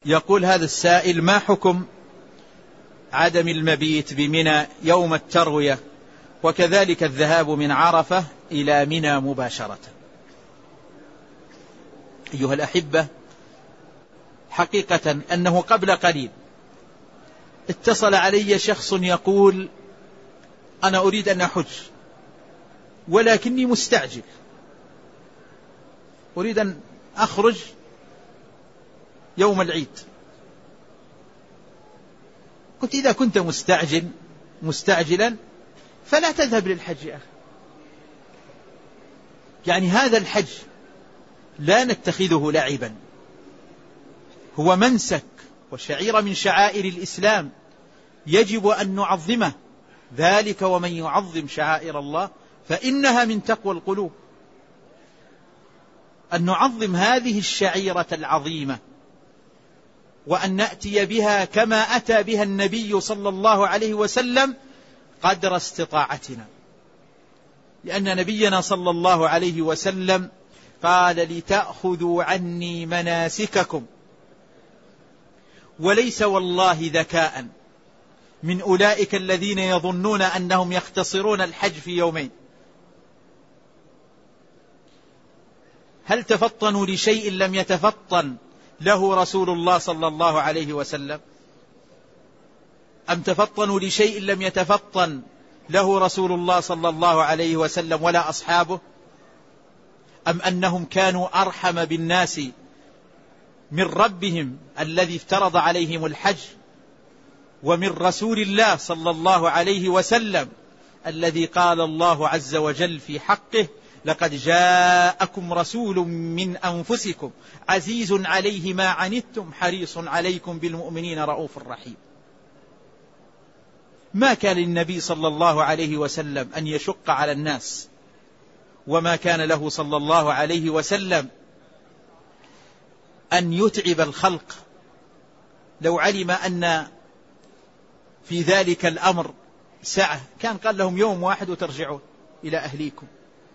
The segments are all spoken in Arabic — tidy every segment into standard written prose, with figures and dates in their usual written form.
يقول هذا السائل: ما حكم عدم المبيت بمنى يوم التروية وكذلك الذهاب من عرفة إلى منى مباشرة؟ أيها الأحبة، حقيقة أنه قبل قليل اتصل علي شخص يقول: أنا أريد أن أحج ولكني مستعجل، أريد أن أخرج يوم العيد. قلت: إذا كنت مستعجلا فلا تذهب للحج يا أخي. يعني هذا الحج لا نتخذه لعبا، هو منسك وشعيرة من شعائر الإسلام يجب أن نعظمه، ذلك ومن يعظم شعائر الله فإنها من تقوى القلوب. أن نعظم هذه الشعيرة العظيمة وأن نأتي بها كما أتى بها النبي صلى الله عليه وسلم قدر استطاعتنا، لأن نبينا صلى الله عليه وسلم قال: لتأخذوا عني مناسككم. وليس والله ذكاء من أولئك الذين يظنون أنهم يختصرون الحج في يومين. هل تفطنوا لشيء لم يتفطن له رسول الله صلى الله عليه وسلم؟ أم تفطنوا لشيء لم يتفطن له رسول الله صلى الله عليه وسلم ولا أصحابه؟ أم أنهم كانوا أرحم بالناس من ربهم الذي افترض عليهم الحج، ومن رسول الله صلى الله عليه وسلم الذي قال الله عز وجل في حقه: لقد جاءكم رسول من أنفسكم عزيز عليه ما عنتم حريص عليكم بالمؤمنين رؤوف رحيم. ما كان للنبي صلى الله عليه وسلم أن يشق على الناس، وما كان له صلى الله عليه وسلم أن يتعب الخلق. لو علم أن في ذلك الأمر سعة كان قال لهم يوم واحد وترجعون إلى أهليكم.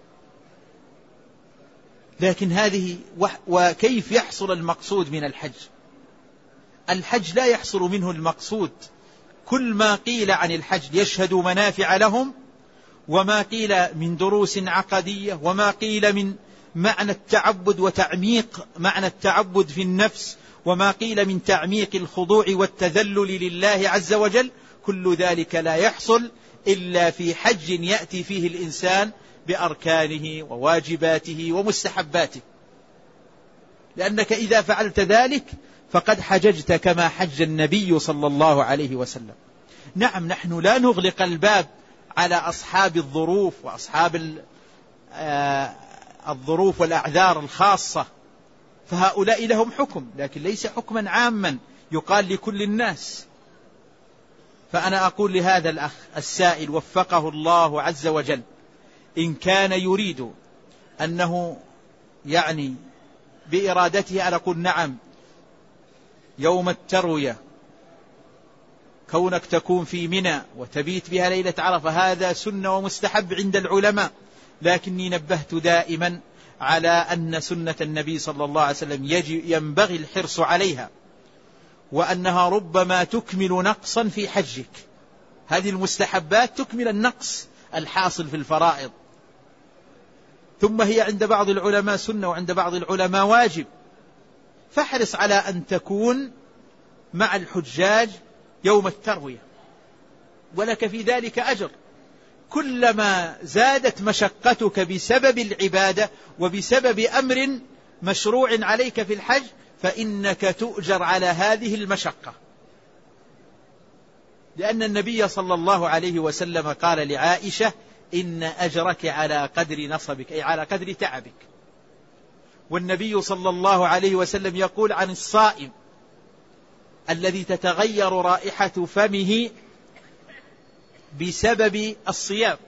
لكن هذه وكيف يحصل المقصود من الحج؟ الحج لا يحصل منه المقصود. كل ما قيل عن الحج: يشهدوا منافع لهم، وما قيل من دروس عقدية، وما قيل من معنى التعبد وتعميق معنى التعبد في النفس، وما قيل من تعميق الخضوع والتذلل لله عز وجل، كل ذلك لا يحصل إلا في حج يأتي فيه الإنسان بأركانه وواجباته ومستحباته. لأنك إذا فعلت ذلك فقد حججت كما حج النبي صلى الله عليه وسلم. نعم، نحن لا نغلق الباب على أصحاب الظروف وأصحاب الظروف والأعذار الخاصة، فهؤلاء لهم حكم، لكن ليس حكما عاما يقال لكل الناس. فأنا أقول لهذا الأخ السائل وفقه الله عز وجل: إن كان يريد أنه يعني بإرادته، أنا أقول نعم، يوم التروية كونك تكون في منى وتبيت بها ليلة عرفة هذا سنة ومستحب عند العلماء، لكني نبهت دائما على أن سنة النبي صلى الله عليه وسلم ينبغي الحرص عليها، وأنها ربما تكمل نقصا في حجك. هذه المستحبات تكمل النقص الحاصل في الفرائض، ثم هي عند بعض العلماء سنة وعند بعض العلماء واجب. فاحرص على أن تكون مع الحجاج يوم التروية، ولك في ذلك أجر. كلما زادت مشقتك بسبب العبادة وبسبب أمر مشروع عليك في الحج فإنك تؤجر على هذه المشقة، لأن النبي صلى الله عليه وسلم قال لعائشة: إن أجرك على قدر نصبك، أي على قدر تعبك. والنبي صلى الله عليه وسلم يقول عن الصائم الذي تتغير رائحة فمه بسبب الصيام،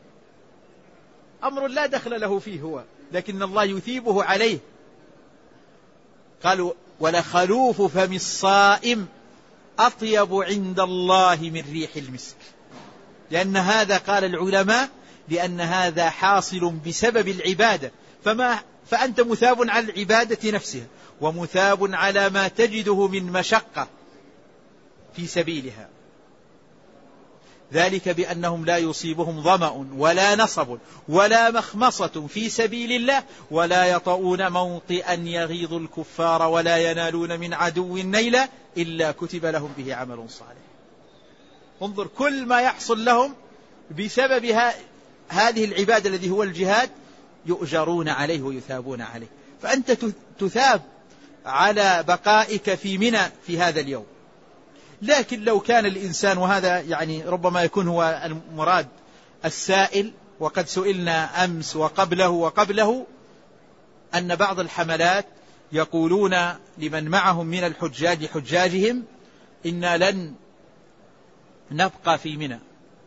أمر لا دخل له فيه هو، لكن الله يثيبه عليه. قالوا: ولخلوف فم الصائم أطيب عند الله من ريح المسك. لأن هذا قال العلماء لأن هذا حاصل بسبب العبادة، فأنت مثاب على العبادة نفسها، ومثاب على ما تجده من مشقة في سبيلها، ذلك بأنهم لا يصيبهم ظمأ ولا نصب ولا مخمصة في سبيل الله، ولا يطؤون موطئا يغيظ الكفار، ولا ينالون من عدو نيلا إلا كتب لهم به عمل صالح. انظر كل ما يحصل لهم بسبب هذه العبادة الذي هو الجهاد يؤجرون عليه ويثابون عليه. فأنت تثاب على بقائك في منى في هذا اليوم. لكن لو كان الإنسان، وهذا يعني ربما يكون هو المراد السائل، وقد سئلنا أمس وقبله أن بعض الحملات يقولون لمن معهم من الحجاج حجاجهم إنا لن نبقى في منى،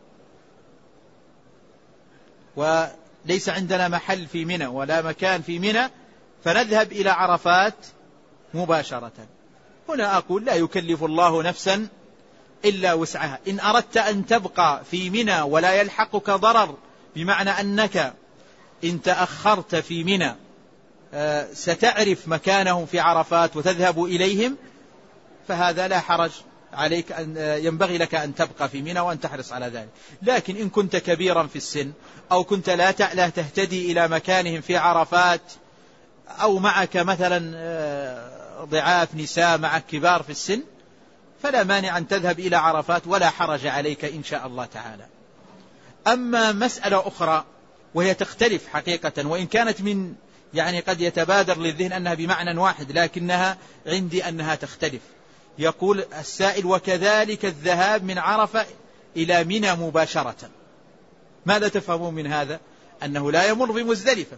وليس عندنا محل في منى ولا مكان في منى، فنذهب إلى عرفات مباشرة. هنا أقول لا يكلف الله نفسا إلا وسعها. إن أردت أن تبقى في منى ولا يلحقك ضرر، بمعنى أنك إن تأخرت في منى ستعرف مكانهم في عرفات وتذهب إليهم، فهذا لا حرج عليك، أن ينبغي لك أن تبقى في منى وأن تحرص على ذلك. لكن إن كنت كبيرا في السن، أو كنت لا تهتدي إلى مكانهم في عرفات، أو معك مثلا ضعاف نساء معك كبار في السن، فلا مانع أن تذهب إلى عرفات ولا حرج عليك إن شاء الله تعالى. أما مسألة أخرى وهي تختلف حقيقة، وإن كانت من يعني قد يتبادر للذهن أنها بمعنى واحد، لكنها عندي أنها تختلف. يقول السائل: وكذلك الذهاب من عرفة إلى منى مباشرة. ماذا تفهمون من هذا؟ أنه لا يمر بمزدلفة،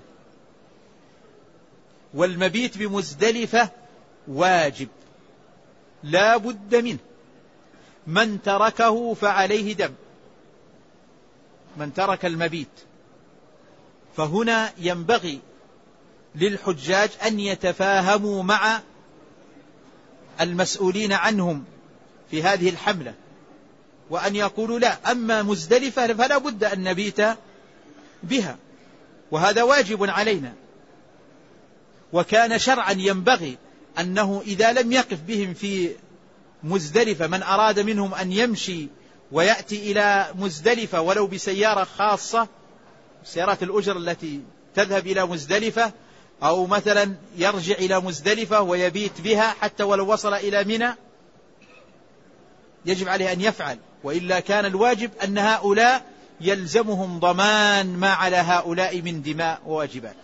والمبيت بمزدلفة واجب لا بد منه، من تركه فعليه دم، من ترك المبيت. فهنا ينبغي للحجاج أن يتفاهموا مع المسؤولين عنهم في هذه الحملة، وأن يقولوا لا، أما مزدلفة فلا بد أن نبيت بها، وهذا واجب علينا. وكان شرعا ينبغي أنه إذا لم يقف بهم في مزدلفة من أراد منهم أن يمشي ويأتي إلى مزدلفة ولو بسيارة خاصة، سيارات الأجر التي تذهب إلى مزدلفة، أو مثلا يرجع إلى مزدلفة ويبيت بها حتى ولو وصل إلى منى، يجب عليه أن يفعل. وإلا كان الواجب أن هؤلاء يلزمهم ضمان ما على هؤلاء من دماء وواجبات،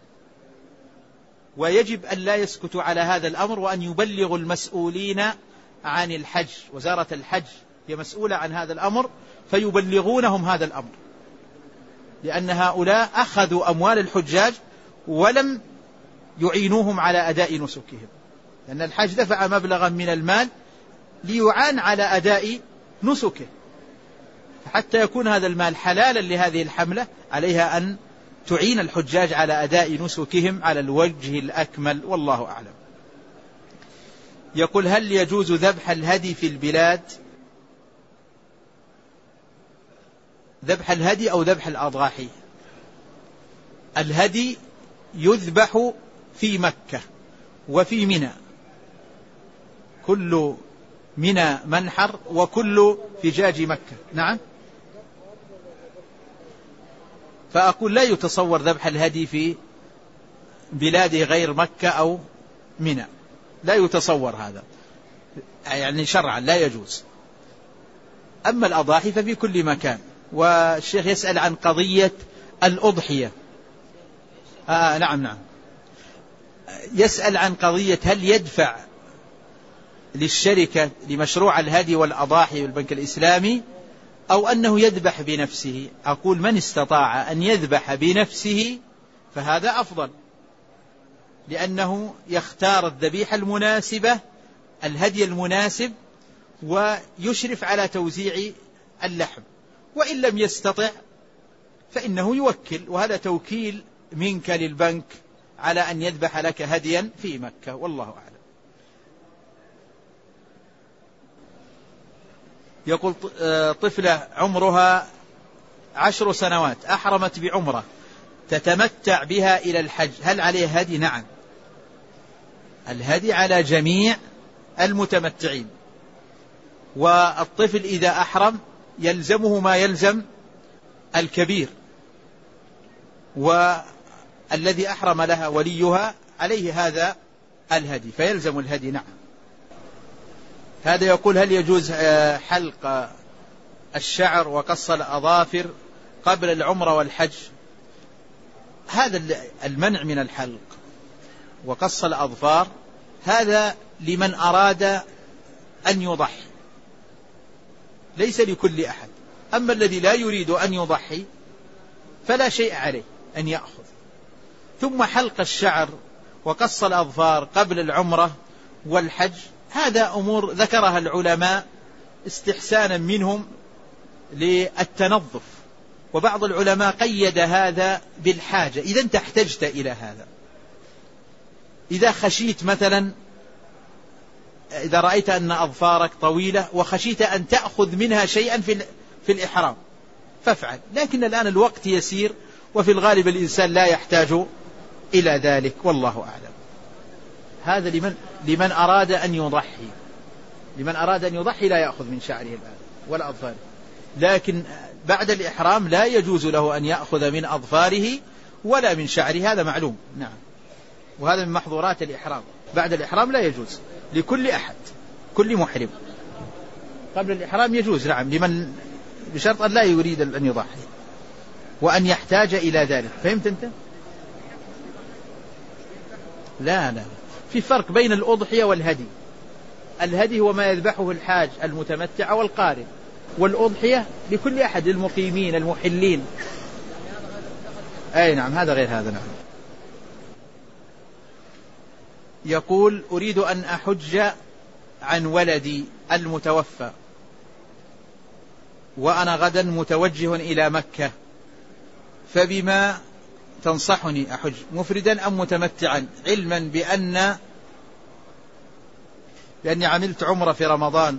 ويجب أن لا يسكتوا على هذا الأمر، وأن يبلغوا المسؤولين عن الحج. وزارة الحج هي مسؤولة عن هذا الأمر، فيبلغونهم هذا الأمر، لأن هؤلاء أخذوا أموال الحجاج ولم يعينوهم على أداء نسكهم، لأن الحج دفع مبلغا من المال ليعان على أداء نسكه. حتى يكون هذا المال حلالا لهذه الحملة، عليها أن تعين الحجاج على أداء نسكهم على الوجه الأكمل، والله أعلم. يقول: هل يجوز ذبح الهدي في البلاد؟ ذبح الهدي أو ذبح الأضاحي؟ الهدي يذبح في مكة وفي منى، كل منى منحر وكل فجاج مكة. نعم. فأقول لا يتصور ذبح الهدي في بلاد غير مكة أو منى، لا يتصور هذا، يعني شرعا لا يجوز. أما الأضاحي ففي كل مكان. والشيخ يسأل عن قضية الأضحية. نعم. يسأل عن قضية هل يدفع للشركة لمشروع الهدي والأضاحي والبنك الإسلامي أو أنه يذبح بنفسه. أقول من استطاع أن يذبح بنفسه فهذا أفضل، لأنه يختار الذبيحة المناسبة، الهدي المناسب، ويشرف على توزيع اللحم. وإن لم يستطع فإنه يوكل، وهذا توكيل منك للبنك على أن يذبح لك هديا في مكة، والله أعلم. يقول: طفلة عمرها 10 سنوات أحرمت بعمرة، تتمتع بها إلى الحج هل عليه هدي؟ نعم، الهدي على جميع المتمتعين. والطفل إذا أحرم يلزمه ما يلزم الكبير، والذي أحرم لها وليها عليه هذا الهدي فيلزم الهدي. نعم. هذا يقول هل يجوز حلق الشعر وقص الأظافر قبل العمرة والحج؟ هذا المنع من الحلق وقص الأظفار هذا لمن أراد أن يضحي، ليس لكل أحد. أما الذي لا يريد أن يضحي فلا شيء عليه أن يأخذ. ثم حلق الشعر وقص الأظفار قبل العمرة والحج هذا أمور ذكرها العلماء استحسانا منهم للتنظف، وبعض العلماء قيد هذا بالحاجة. إذا أنت احتجت إلى هذا، إذا خشيت مثلا، إذا رأيت أن أظفارك طويلة وخشيت أن تأخذ منها شيئا في الإحرام فافعل، لكن الآن الوقت يسير وفي الغالب الإنسان لا يحتاج إلى ذلك، والله أعلم. هذا لمن أراد أن يضحي، لمن أراد أن يضحي لا يأخذ من شعره الآن ولا أظفاره، لكن بعد الإحرام لا يجوز له أن يأخذ من أظفاره ولا من شعره، هذا معلوم. نعم، وهذا من محظورات الإحرام. بعد الإحرام لا يجوز لكل أحد، كل محرم. قبل الإحرام يجوز، نعم، لمن بشرط أن لا يريد أن يضحي وأن يحتاج إلى ذلك. فهمت أنت؟ لا، في فرق بين الأضحية والهدي. الهدي هو ما يذبحه الحاج المتمتع والقارن، والأضحية لكل أحد، المقيمين المحلين. أي نعم، هذا غير هذا. نعم. يقول أريد أن أحج عن ولدي المتوفى وأنا غدا متوجه إلى مكة، فبما تنصحني أحج مفردا أم متمتعا، علما بأني عملت عمرة في رمضان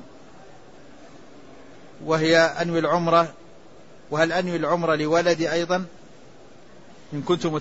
وهي أنوي العمرة، وهل أنوي العمرة لولدي أيضا إن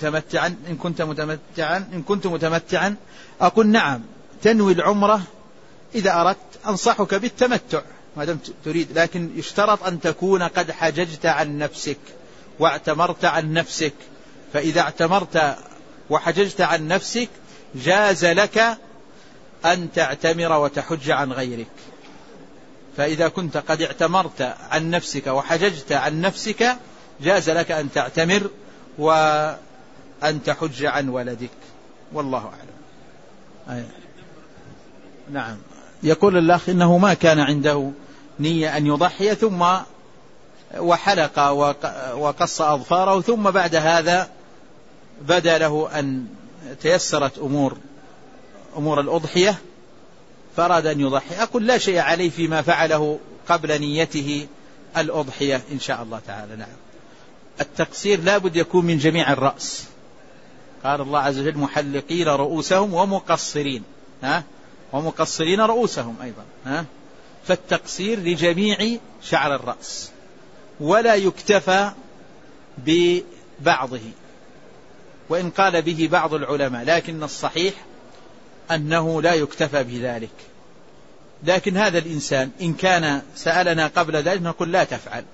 كنت متمتعا أقول نعم تنوي العمرة إذا أردت. أنصحك بالتمتع ما دمت تريد، لكن يشترط أن تكون قد حججت عن نفسك واعتمرت عن نفسك، فإذا اعتمرت وحججت عن نفسك جاز لك أن تعتمر وتحج عن غيرك. فإذا كنت قد اعتمرت عن نفسك وحججت عن نفسك جاز لك أن تعتمر وأن تحج عن ولدك، والله أعلم. نعم. يقول الأخ إنه ما كان عنده نية أن يضحي، ثم وحلق وقص أظفاره، ثم بعد هذا بدا له أن تيسرت أمور الأضحية فأراد أن يضحي. أقول لا شيء عليه فيما فعله قبل نيته الأضحية إن شاء الله تعالى. نعم. التقصير لا بد يكون من جميع الرأس، قال الله عز وجل محلقين رؤوسهم ومقصرين، ومقصرين رؤوسهم أيضا، فالتقصير لجميع شعر الرأس، ولا يكتفى ببعضه، وإن قال به بعض العلماء، لكن الصحيح أنه لا يكتفى بذلك. لكن هذا الإنسان إن كان سألنا قبل ذلك نقول لا تفعل،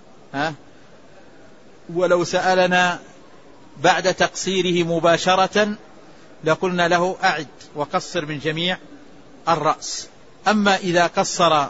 ولو سألنا بعد تقصيره مباشرة لقلنا له أعد وقصر من جميع الرأس. أما إذا قصر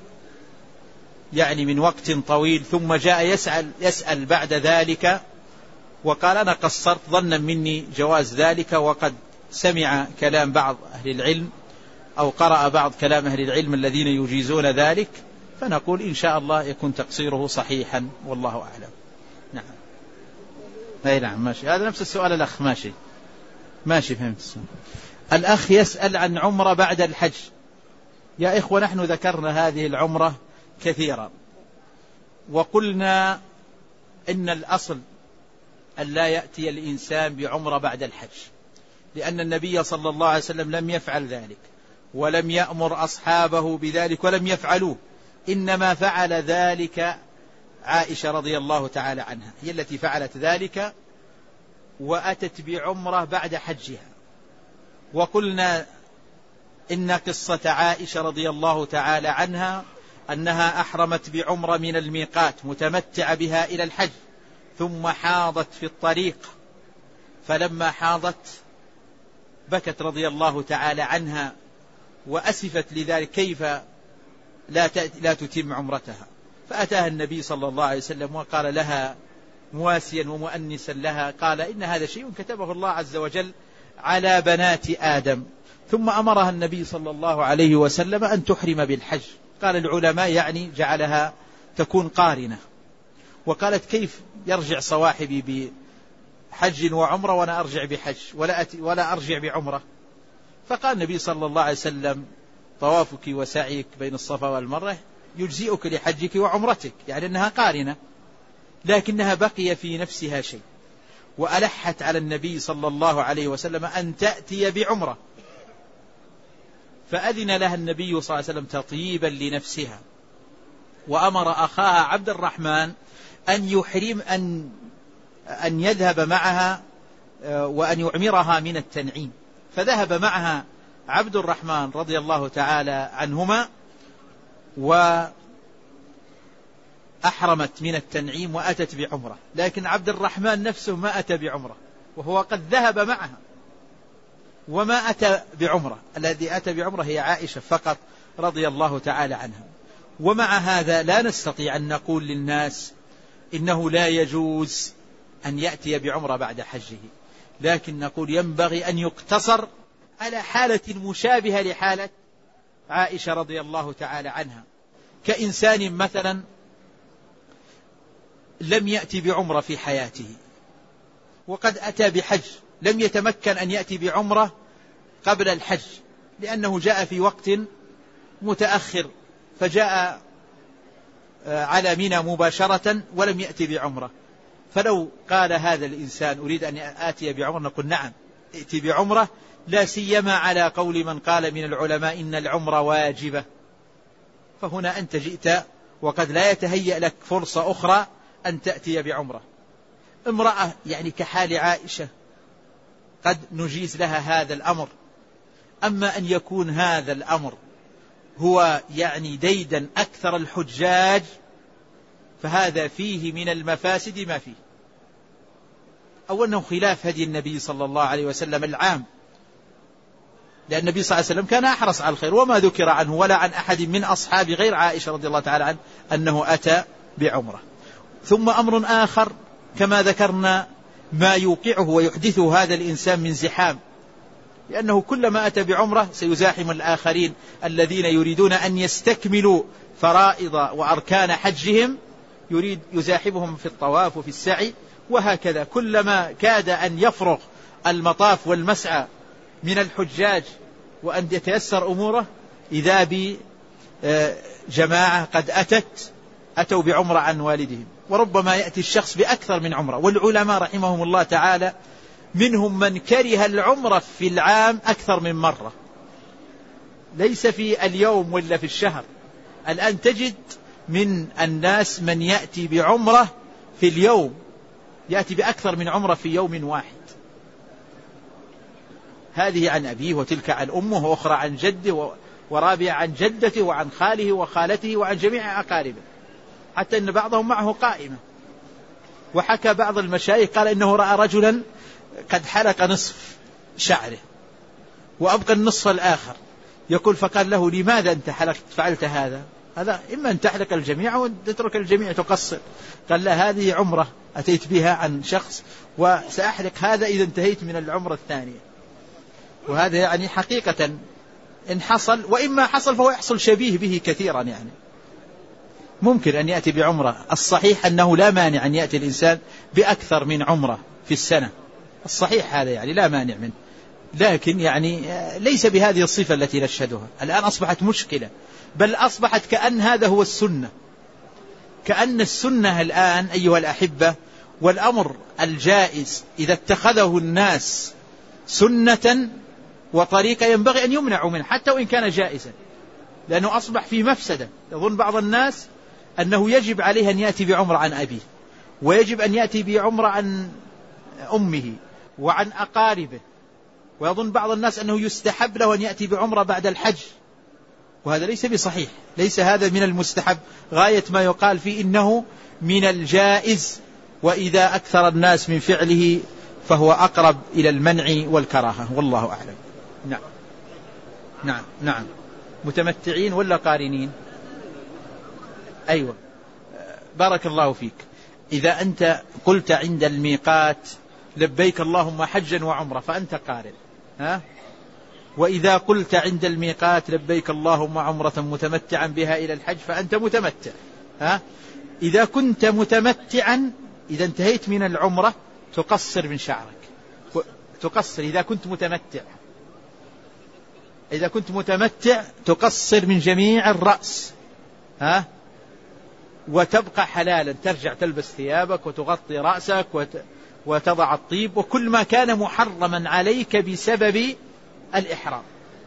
يعني من وقت طويل ثم جاء يسأل بعد ذلك وقال أنا قصرت ظنا مني جواز ذلك، وقد سمع كلام بعض أهل العلم أو قرأ بعض كلام أهل العلم الذين يجيزون ذلك، فنقول إن شاء الله يكون تقصيره صحيحا، والله أعلم. نعم. أي نعم، ماشي. هذا نفس السؤال الأخ، ماشي فهمت السؤال. الأخ يسأل عن عمرة بعد الحج. يا إخوة، نحن ذكرنا هذه العمرة كثيرا، وقلنا إن الأصل أن لا يأتي الإنسان بعمرة بعد الحج، لأن النبي صلى الله عليه وسلم لم يفعل ذلك، ولم يأمر أصحابه بذلك ولم يفعلوه، إنما فعل ذلك عائشة رضي الله تعالى عنها، هي التي فعلت ذلك وأتت بعمرة بعد حجها. وقلنا إن قصة عائشة رضي الله تعالى عنها أنها أحرمت بعمرة من الميقات متمتع بها إلى الحج، ثم حاضت في الطريق، فلما حاضت بكت رضي الله تعالى عنها وأسفت لذلك، كيف لا تتم عمرتها. فأتاها النبي صلى الله عليه وسلم وقال لها مواسيا ومؤنسا لها، قال إن هذا شيء كتبه الله عز وجل على بنات آدم. ثم أمرها النبي صلى الله عليه وسلم أن تحرم بالحج. قال العلماء يعني جعلها تكون قارنة. وقالت كيف يرجع صواحبي بحج وعمرة وأنا أرجع بحج ولا أرجع بعمرة؟ فقال النبي صلى الله عليه وسلم طوافك وسعيك بين الصفا والمروة يجزئك لحجك وعمرتك، يعني أنها قارنة، لكنها بقي في نفسها شيء، وألحت على النبي صلى الله عليه وسلم أن تأتي بعمرة. فأذن لها النبي صلى الله عليه وسلم تطيبا لنفسها، وأمر أخاها عبد الرحمن أن يحرم أن يذهب معها وأن يعمرها من التنعيم. فذهب معها عبد الرحمن رضي الله تعالى عنهما وأحرمت من التنعيم وأتت بعمرة، لكن عبد الرحمن نفسه ما أتى بعمرة وهو قد ذهب معها وما أتى بعمرة. الذي أتى بعمرة هي عائشة فقط رضي الله تعالى عنها. ومع هذا لا نستطيع أن نقول للناس إنه لا يجوز أن يأتي بعمرة بعد حجه، لكن نقول ينبغي أن يقتصر على حالة مشابهة لحالة عائشة رضي الله تعالى عنها، كإنسان مثلا لم يأتي بعمرة في حياته وقد أتى بحج، لم يتمكن أن يأتي بعمرة قبل الحج لأنه جاء في وقت متأخر، فجاء على منى مباشرة ولم يأتي بعمرة. فلو قال هذا الإنسان أريد أن آتي بعمرة نقول نعم ائتي بعمرة، لا سيما على قول من قال من العلماء إن العمرة واجبة. فهنا أنت جئت وقد لا يتهيأ لك فرصة أخرى أن تأتي بعمرة. امرأة يعني كحال عائشة قد نجيز لها هذا الأمر، أما أن يكون هذا الأمر هو يعني ديدا أكثر الحجاج فهذا فيه من المفاسد ما فيه. أولا خلاف هدي النبي صلى الله عليه وسلم العام، لأن النبي صلى الله عليه وسلم كان أحرص على الخير، وما ذكر عنه ولا عن أحد من أصحاب غير عائشة رضي الله تعالى عنه أنه أتى بعمرة. ثم أمر آخر كما ذكرنا ما يوقعه ويحدثه هذا الإنسان من زحام، لأنه كلما أتى بعمرة سيزاحم الآخرين الذين يريدون أن يستكملوا فرائض وأركان حجهم، يريد يزاحمهم في الطواف وفي السعي، وهكذا كلما كاد أن يفرغ المطاف والمسعى من الحجاج وأن يتيسر أموره إذا بجماعة قد أتوا بعمرة عن والدهم. وربما يأتي الشخص بأكثر من عمرة، والعلماء رحمهم الله تعالى منهم من كره العمرة في العام أكثر من مرة، ليس في اليوم ولا في الشهر. الآن تجد من الناس من يأتي بعمرة في اليوم، يأتي بأكثر من عمرة في يوم واحد، هذه عن أبيه وتلك عن أمه وأخرى عن جده ورابعة عن جدته وعن خاله وخالته وعن جميع أقاربه، حتى أن بعضهم معه قائمة. وحكى بعض المشايخ قال إنه رأى رجلا قد حلق نصف شعره وأبقى النصف الآخر، يقول فقال له لماذا أنت فعلت هذا؟ هذا إما أن تحلق الجميع وتترك الجميع تقصر. قال لا، هذه عمرة أتيت بها عن شخص وسأحلق هذا إذا انتهيت من العمرة الثانية. وهذا يعني حقيقة إن حصل، وإما حصل فهو يحصل شبيه به كثيرا، يعني ممكن أن يأتي بعمرة. الصحيح أنه لا مانع أن يأتي الإنسان بأكثر من عمرة في السنة، الصحيح هذا يعني لا مانع منه، لكن يعني ليس بهذه الصفة التي نشهدها الآن. أصبحت مشكلة، بل أصبحت كأن هذا هو السنة، كأن السنة الآن أيها الأحبة والأمر الجائز إذا اتخذه الناس سنة وطريقة ينبغي أن يمنعوا منه حتى وإن كان جائزا، لأنه أصبح في مفسدة. يظن بعض الناس أنه يجب عليه أن يأتي بعمرة عن أبيه، ويجب أن يأتي بعمرة عن أمه، وعن أقاربه. ويظن بعض الناس أنه يستحب له أن يأتي بعمرة بعد الحج، وهذا ليس بصحيح، ليس هذا من المستحب، غاية ما يقال فيه إنه من الجائز، وإذا أكثر الناس من فعله فهو أقرب إلى المنع والكراهة، والله أعلم. نعم نعم نعم. متمتعين ولا قارنين؟ أيوة، بارك الله فيك. إذا أنت قلت عند الميقات لبيك اللهم حجا وعمرة فأنت قارن، ها؟ وإذا قلت عند الميقات لبيك اللهم عمرة متمتعا بها إلى الحج فأنت متمتع، ها؟ إذا كنت متمتعا، إذا انتهيت من العمرة تقصر من شعرك، تقصر. إذا كنت متمتع تقصر من جميع الرأس، ها؟ وتبقى حلالا، ترجع تلبس ثيابك وتغطي رأسك وتضع الطيب وكل ما كان محرما عليك بسبب الإحرام،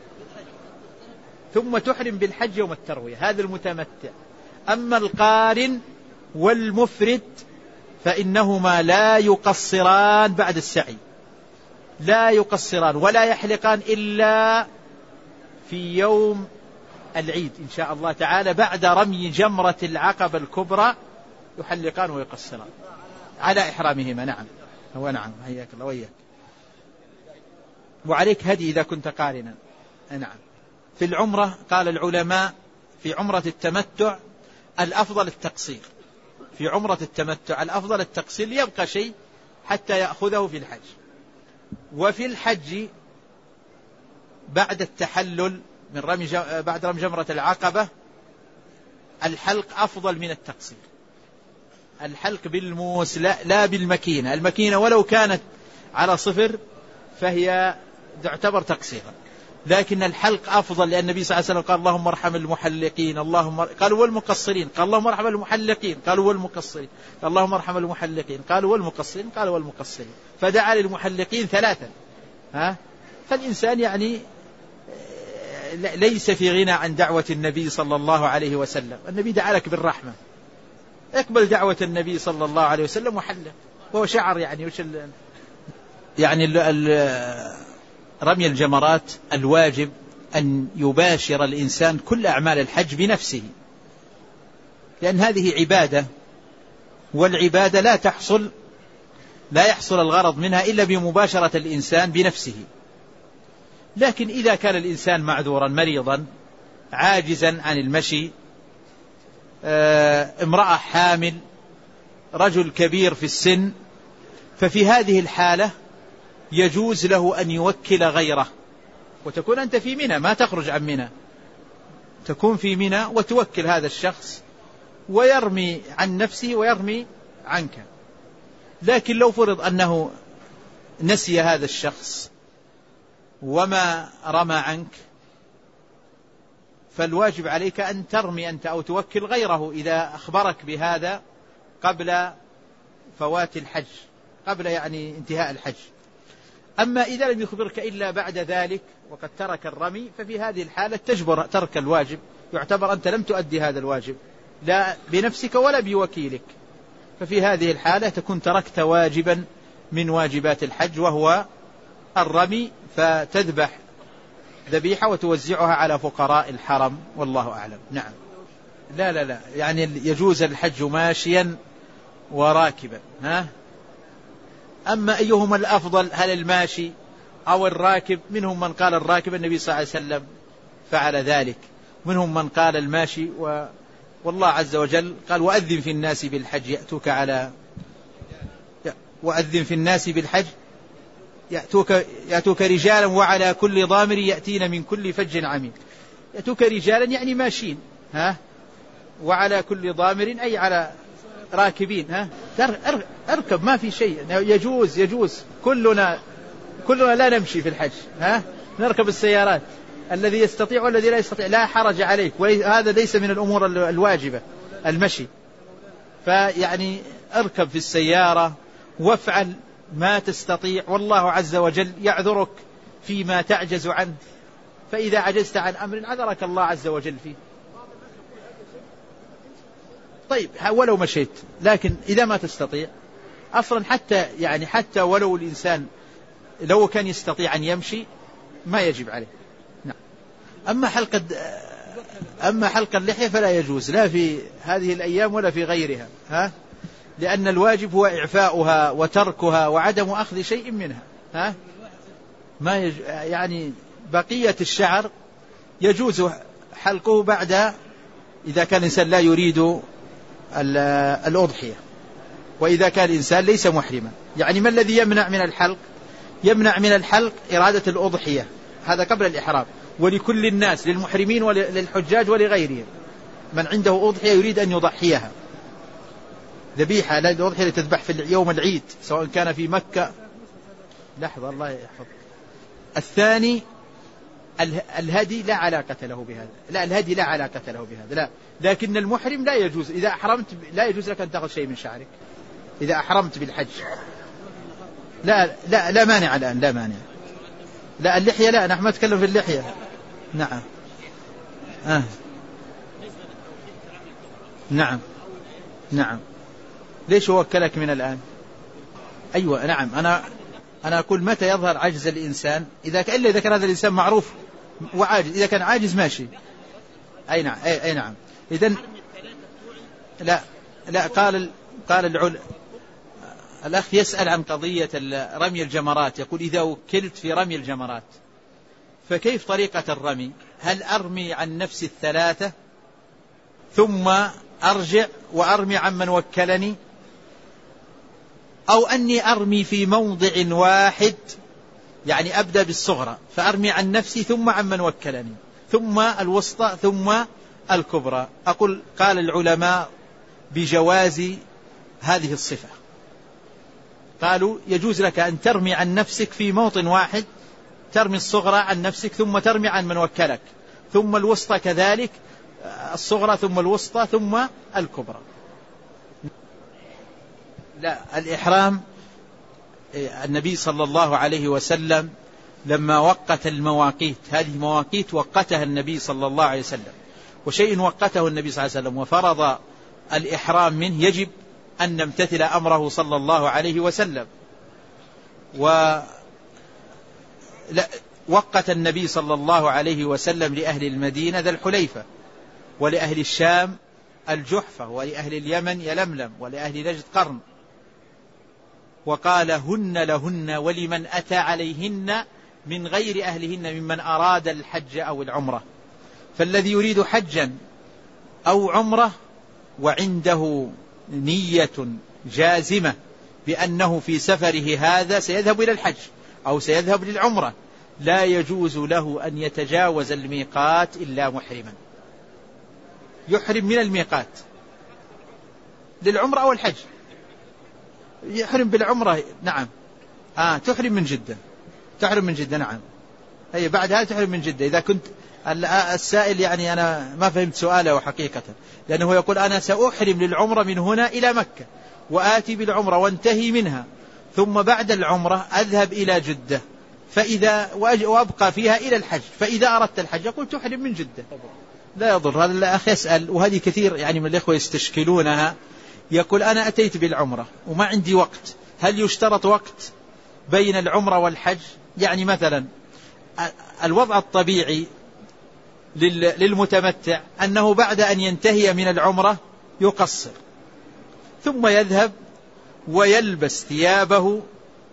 ثم تحرم بالحج يوم التروية. هذا المتمتع. أما القارن والمفرد فإنهما لا يقصران بعد السعي، لا يقصران ولا يحلقان إلا في يوم العيد إن شاء الله تعالى، بعد رمي جمرة العقبة الكبرى يحلقان ويقصران على إحرامهما. نعم، هو نعم، هياك الله وياك. وعليك هدي إذا كنت قارنا. نعم. في العمرة قال العلماء في عمرة التمتع الأفضل التقصير، في عمرة التمتع الأفضل التقصير ليبقى شيء حتى يأخذه في الحج. وفي الحج بعد التحلل من بعد رمي جمرة العقبة الحلق أفضل من التقصير. الحلق بالموس لا بالمكينة. المكينة ولو كانت على صفر فهي تعتبر تقصيرا، لكن الحلق أفضل، لأن النبي صلى الله عليه وسلم قال اللهم ارحم المحلقين، قالوا والمقصرين، قال اللهم ارحم المحلقين، قالوا والمقصرين، قال اللهم ارحم المحلقين، قالوا والمقصرين، قالوا والمقصرين، فدعا للمحلقين ثلاثا. فالإنسان يعني ليس في غنى عن دعوة النبي صلى الله عليه وسلم. النبي دعا لك بالرحمة، اقبل دعوة النبي صلى الله عليه وسلم وحلق. وهو شعر يعني رمي الجمرات الواجب أن يباشر الإنسان كل أعمال الحج بنفسه، لأن هذه عبادة، والعبادة لا يحصل الغرض منها إلا بمباشرة الإنسان بنفسه. لكن إذا كان الإنسان معذورا مريضا عاجزا عن المشي، امرأة حامل، رجل كبير في السن، ففي هذه الحالة يجوز له أن يوكل غيره، وتكون أنت في منى، ما تخرج عن منى، تكون في منى وتوكل هذا الشخص ويرمي عن نفسه ويرمي عنك. لكن لو فرض أنه نسي هذا الشخص وما رمى عنك، فالواجب عليك أن ترمي أنت أو توكل غيره إذا أخبرك بهذا قبل فوات الحج، قبل يعني انتهاء الحج. أما إذا لم يخبرك إلا بعد ذلك وقد ترك الرمي، ففي هذه الحالة تجبر ترك الواجب، يعتبر أنت لم تؤدي هذا الواجب لا بنفسك ولا بوكيلك، ففي هذه الحالة تكون تركت واجبا من واجبات الحج وهو الرمي، فتذبح ذبيحة وتوزعها على فقراء الحرم، والله أعلم. نعم. لا يعني يجوز الحج ماشيا وراكبا. أما أيهما الأفضل، هل الماشي أو الراكب؟ منهم من قال الراكب، النبي صلى الله عليه وسلم فعل ذلك. منهم من قال الماشي، والله عز وجل قال وأذن في الناس بالحج وأذن في الناس بالحج يأتوك رجالا وعلى كل ضامر يأتين من كل فج عميق. يأتوك رجالا يعني ماشين، وعلى كل ضامر أي على راكبين. اركب، ما في شيء، يجوز كلنا لا نمشي في الحج، نركب السيارات، الذي يستطيع والذي لا يستطيع لا حرج عليك، وهذا ليس من الأمور الواجبة المشي. فيعني اركب في السيارة وافعل ما تستطيع، والله عز وجل يعذرك فيما تعجز عنه، فإذا عجزت عن أمر عذرك الله عز وجل فيه. طيب ولو مشيت، لكن إذا ما تستطيع أصلا، حتى ولو الإنسان لو كان يستطيع أن يمشي ما يجب عليه. نعم. أما حلق اللحية فلا يجوز لا في هذه الأيام ولا في غيرها، لأن الواجب هو إعفاؤها وتركها وعدم أخذ شيء منها. ما يعني بقية الشعر يجوز حلقه بعد إذا كان الإنسان لا يريد الأضحية، وإذا كان الإنسان ليس محرما. يعني ما الذي يمنع من الحلق؟ يمنع من الحلق إرادة الأضحية، هذا قبل الإحرام، ولكل الناس، للمحرمين وللحجاج ولغيرهم، من عنده أضحية يريد أن يضحيها، ذبيحة لا الأضحية لتذبح في يوم العيد سواء كان في مكة. لحظة الله يحفظ. الثاني الهدي لا علاقة له بهذا، لا الهدي لا علاقة له بهذا، لا. لكن المحرم لا يجوز إذا أحرمت، لا يجوز لك أن تأخذ شيء من شعرك إذا أحرمت بالحج. لا مانع الآن، لا مانع. لا اللحية لا، نحن ما نتكلم في اللحية. نعم. نعم. ليش وكلك من الآن؟ أيوة نعم. أنا أقول متى يظهر عجز الإنسان؟ إذا كان هذا الإنسان معروف وعاجز، إذا كان عاجز ماشي. أي نعم. أي نعم. إذن لا قال الأخ يسأل عن قضية رمي الجمرات، يقول إذا وكلت في رمي الجمرات فكيف طريقة الرمي؟ هل أرمي عن نفسي 3 ثم أرجع وأرمي عمن وكلني، أو أني أرمي في موضع واحد، يعني أبدأ بالصغرى فأرمي عن نفسي ثم عمن وكلني ثم الوسطى ثم الكبرى؟ قال العلماء بجواز هذه الصفة، قالوا يجوز لك أن ترمي عن نفسك في موطن واحد، ترمي الصغرى عن نفسك ثم ترمي عن من وكلك، ثم الوسطى كذلك، الصغرى ثم الوسطى ثم الكبرى. لا الإحرام النبي صلى الله عليه وسلم لما وقت المواقيت، هذه مواقيت وقتها النبي صلى الله عليه وسلم، وشيء وقته النبي صلى الله عليه وسلم وفرض الإحرام منه يجب أن نمتثل أمره صلى الله عليه وسلم. وقت النبي صلى الله عليه وسلم لأهل المدينة ذا الحليفة، ولأهل الشام الجحفة، ولأهل اليمن يلملم، ولأهل نجد قرن، وقال هن لهن ولمن أتى عليهن من غير أهلهن ممن أراد الحج أو العمرة. فالذي يريد حجا أو عمرة وعنده نية جازمة بأنه في سفره هذا سيذهب إلى الحج أو سيذهب للعمرة، لا يجوز له أن يتجاوز الميقات إلا محرما، يحرم من الميقات للعمرة أو الحج، يحرم بالعمرة. نعم. تحرم من جدة، تحرم من جدة. نعم. أي بعد هذا تحرم من جدة. إذا كنت السائل يعني أنا ما فهمت سؤاله حقيقة، لأنه يقول أنا سأحرم للعمرة من هنا إلى مكة وآتي بالعمرة وانتهي منها، ثم بعد العمرة أذهب إلى جدة وأبقى فيها إلى الحج، فإذا أردت الحج يقول تحرم من جدة. لا يضر. هذا الأخ يسأل، وهذه كثير يعني من الإخوة يستشكلونها، يقول أنا أتيت بالعمرة وما عندي وقت، هل يشترط وقت بين العمرة والحج؟ يعني مثلا الوضع الطبيعي للمتمتع أنه بعد أن ينتهي من العمرة يقصر، ثم يذهب ويلبس ثيابه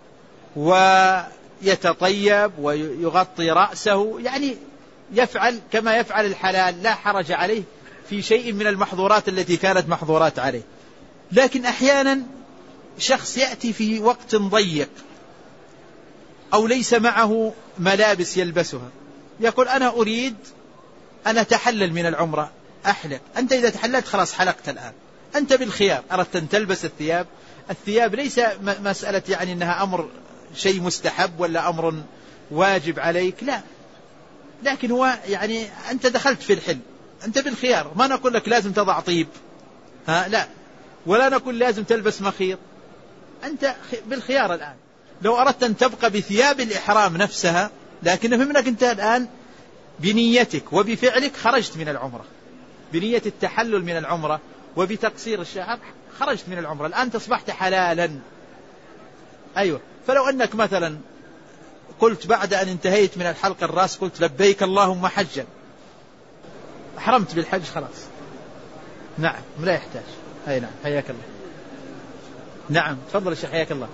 ويتطيب ويغطي رأسه، يعني يفعل كما يفعل الحلال، لا حرج عليه في شيء من المحظورات التي كانت محظورات عليه. لكن أحيانا شخص يأتي في وقت ضيق أو ليس معه ملابس يلبسها، يقول أنا أريد أن أتحلل من العمرة أحلق. أنت إذا تحللت خلاص حلقت الآن، أنت بالخيار، أردت أن تلبس الثياب ليس مسألة يعني أنها أمر شيء مستحب ولا أمر واجب عليك، لا، لكن هو يعني أنت دخلت في الحل، أنت بالخيار، ما نقول لك لازم تضع طيب، لا، ولا نقول لازم تلبس مخيط، أنت بالخيار الآن. لو أردت أن تبقى بثياب الإحرام نفسها، لكن فهمناك أنت الآن بنيتك وبفعلك خرجت من العمرة، بنية التحلل من العمرة وبتقصير الشعر خرجت من العمرة، الآن تصبحت حلالا. أيوة. فلو أنك مثلا قلت بعد أن انتهيت من الحلق الرأس قلت لبيك اللهم حجا، أحرمت بالحج خلاص. نعم لا يحتاج. أي نعم حياك الله. نعم تفضل الشيخ حياك الله.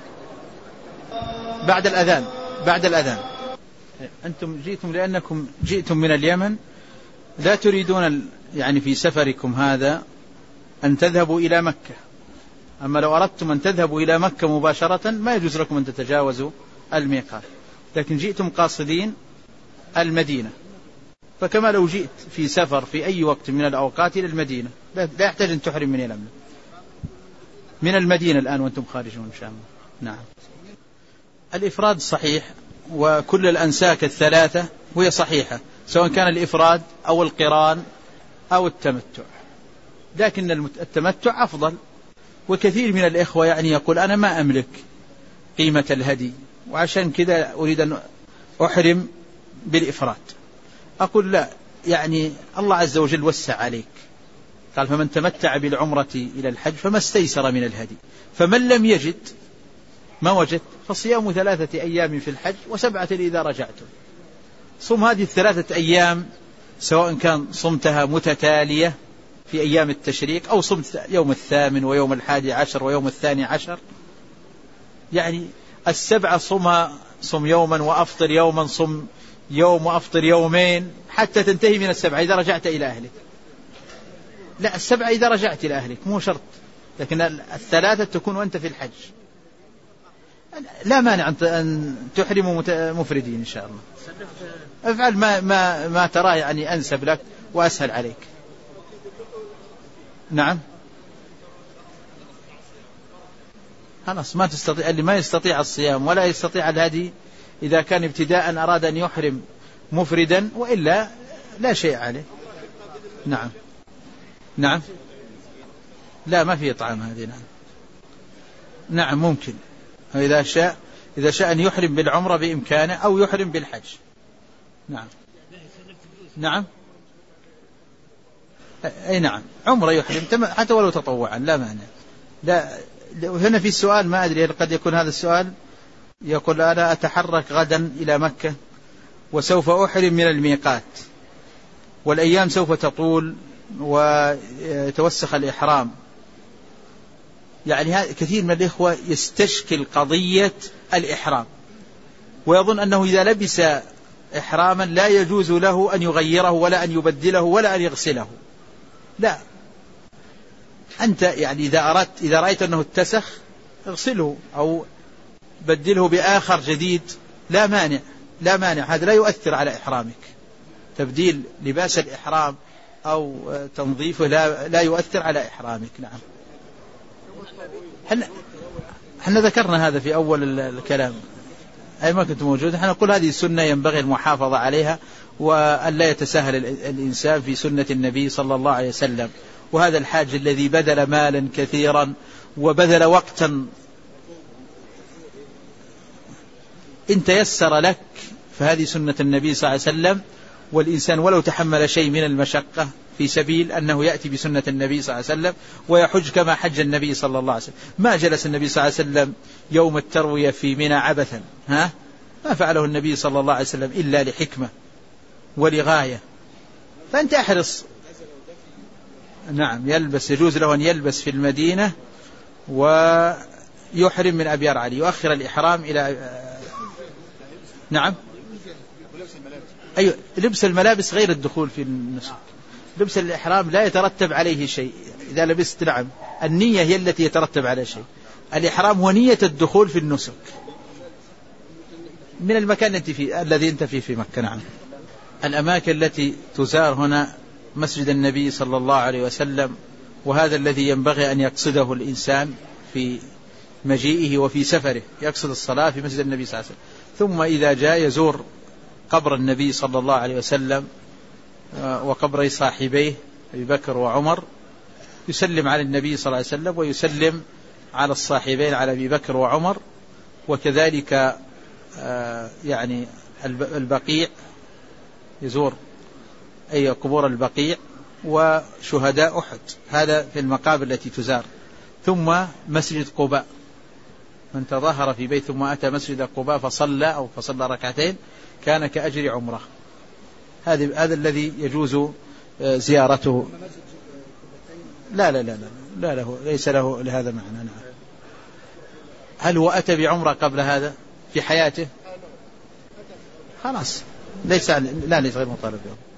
بعد الأذان. بعد الأذان. أنتم جئتم لأنكم جئتم من اليمن، لا تريدون يعني في سفركم هذا أن تذهبوا إلى مكة. أما لو أردتم أن تذهبوا إلى مكة مباشرة ما يجوز لكم أن تتجاوزوا الميقات، لكن جئتم قاصدين المدينة، فكما لو جئت في سفر في أي وقت من الأوقات إلى المدينة لا يحتاج أن تحرم من اليمن، من المدينة الآن وأنتم خارجون إن شاء الله. نعم. الإفراد صحيح، وكل الأنساك الثلاثة وهي صحيحة، سواء كان الإفراد أو القران أو التمتع، لكن التمتع أفضل. وكثير من الإخوة يعني يقول أنا ما أملك قيمة الهدي وعشان كذا أريد أن أحرم بالإفراد. أقول لا، يعني الله عز وجل وسع عليك، قال فمن تمتع بالعمرة إلى الحج فما استيسر من الهدي، فمن لم يجد ما وجد فصيام 3 أيام في الحج و7 إذا رجعتم. صم هذه 3 أيام سواء كان صمتها متتالية في أيام التشريق أو صمت يوم 8 ويوم 11 ويوم 12، يعني 7 صم يوما وأفطر يوما، صم يوم وأفطر يومين حتى تنتهي من 7 إذا رجعت إلى أهلك. لا 7 إذا رجعت إلى أهلك مو شرط، لكن 3 تكون وأنت في الحج. لا مانع أن تحرم مفردين إن شاء الله. افعل ما تراه يعني أنسب لك وأسهل عليك. نعم خلاص ما تستطيع، اللي ما يستطيع الصيام ولا يستطيع الهدي إذا كان ابتداء أراد أن يحرم مفردا، وإلا لا شيء عليه. نعم نعم لا ما في إطعام هذه. نعم نعم ممكن إذا شاء أن يحرم بالعمرة بإمكانه أو يحرم بالحج. نعم نعم أي نعم عمرة يحرم حتى ولو تطوعا لا مانع. لا هنا في السؤال ما أدري قد يكون هذا السؤال، يقول أنا أتحرك غدا إلى مكة وسوف أحرم من الميقات والأيام سوف تطول ويتوسخ الإحرام. يعني كثير من الإخوة يستشكل قضية الإحرام ويظن أنه إذا لبس إحراما لا يجوز له أن يغيره ولا أن يبدله ولا أن يغسله. لا، أنت يعني إذا رأيت أنه اتسخ اغسله أو بدله بآخر جديد، لا مانع لا مانع، هذا لا يؤثر على إحرامك. تبديل لباس الإحرام أو تنظيفه لا يؤثر على إحرامك. نعم احنا ذكرنا هذا في أول الكلام، أي ما كنت موجود. احنا نقول هذه السنة ينبغي المحافظة عليها وأن لا يتساهل الإنسان في سنة النبي صلى الله عليه وسلم. وهذا الحاج الذي بذل مالا كثيرا وبذل وقتا إن تيسر لك فهذه سنة النبي صلى الله عليه وسلم. والإنسان ولو تحمل شيء من المشقة في سبيل أنه يأتي بسنة النبي صلى الله عليه وسلم ويحج كما حج النبي صلى الله عليه وسلم. ما جلس النبي صلى الله عليه وسلم يوم التروية في منى عبثا، ما فعله النبي صلى الله عليه وسلم إلا لحكمة ولغاية. فأنت أحرص. نعم يجوز له أن يلبس في المدينة ويحرم من أبيار علي، يؤخر الإحرام إلى نعم أيوة لبس الملابس غير الدخول في النسك. لبس الإحرام لا يترتب عليه شيء إذا لبست. نعم النية هي التي يترتب على شيء. الإحرام هو نية الدخول في النسك من المكان الذي انت فيه في مكة. نعم الأماكن التي تزار هنا مسجد النبي صلى الله عليه وسلم، وهذا الذي ينبغي أن يقصده الإنسان في مجيئه وفي سفره، يقصد الصلاة في مسجد النبي صلى الله عليه وسلم، ثم إذا جاء يزور قبر النبي صلى الله عليه وسلم وقبر صاحبيه أبي بكر وعمر، يسلم على النبي صلى الله عليه وسلم ويسلم على الصاحبين على أبي بكر وعمر. وكذلك يعني البقيع، يزور أي قبور البقيع وشهداء أحد، هذا في المقابر التي تزار. ثم مسجد قباء من تظاهر في بيت ثم أتى مسجد قباء فصلى ركعتين كان كأجر عمره. هذا الذي يجوز زيارته. لا له، ليس له لهذا معنى. نعم. هل هو أتى بعمرة قبل هذا في حياته؟ خلاص ليس غير مطالب به.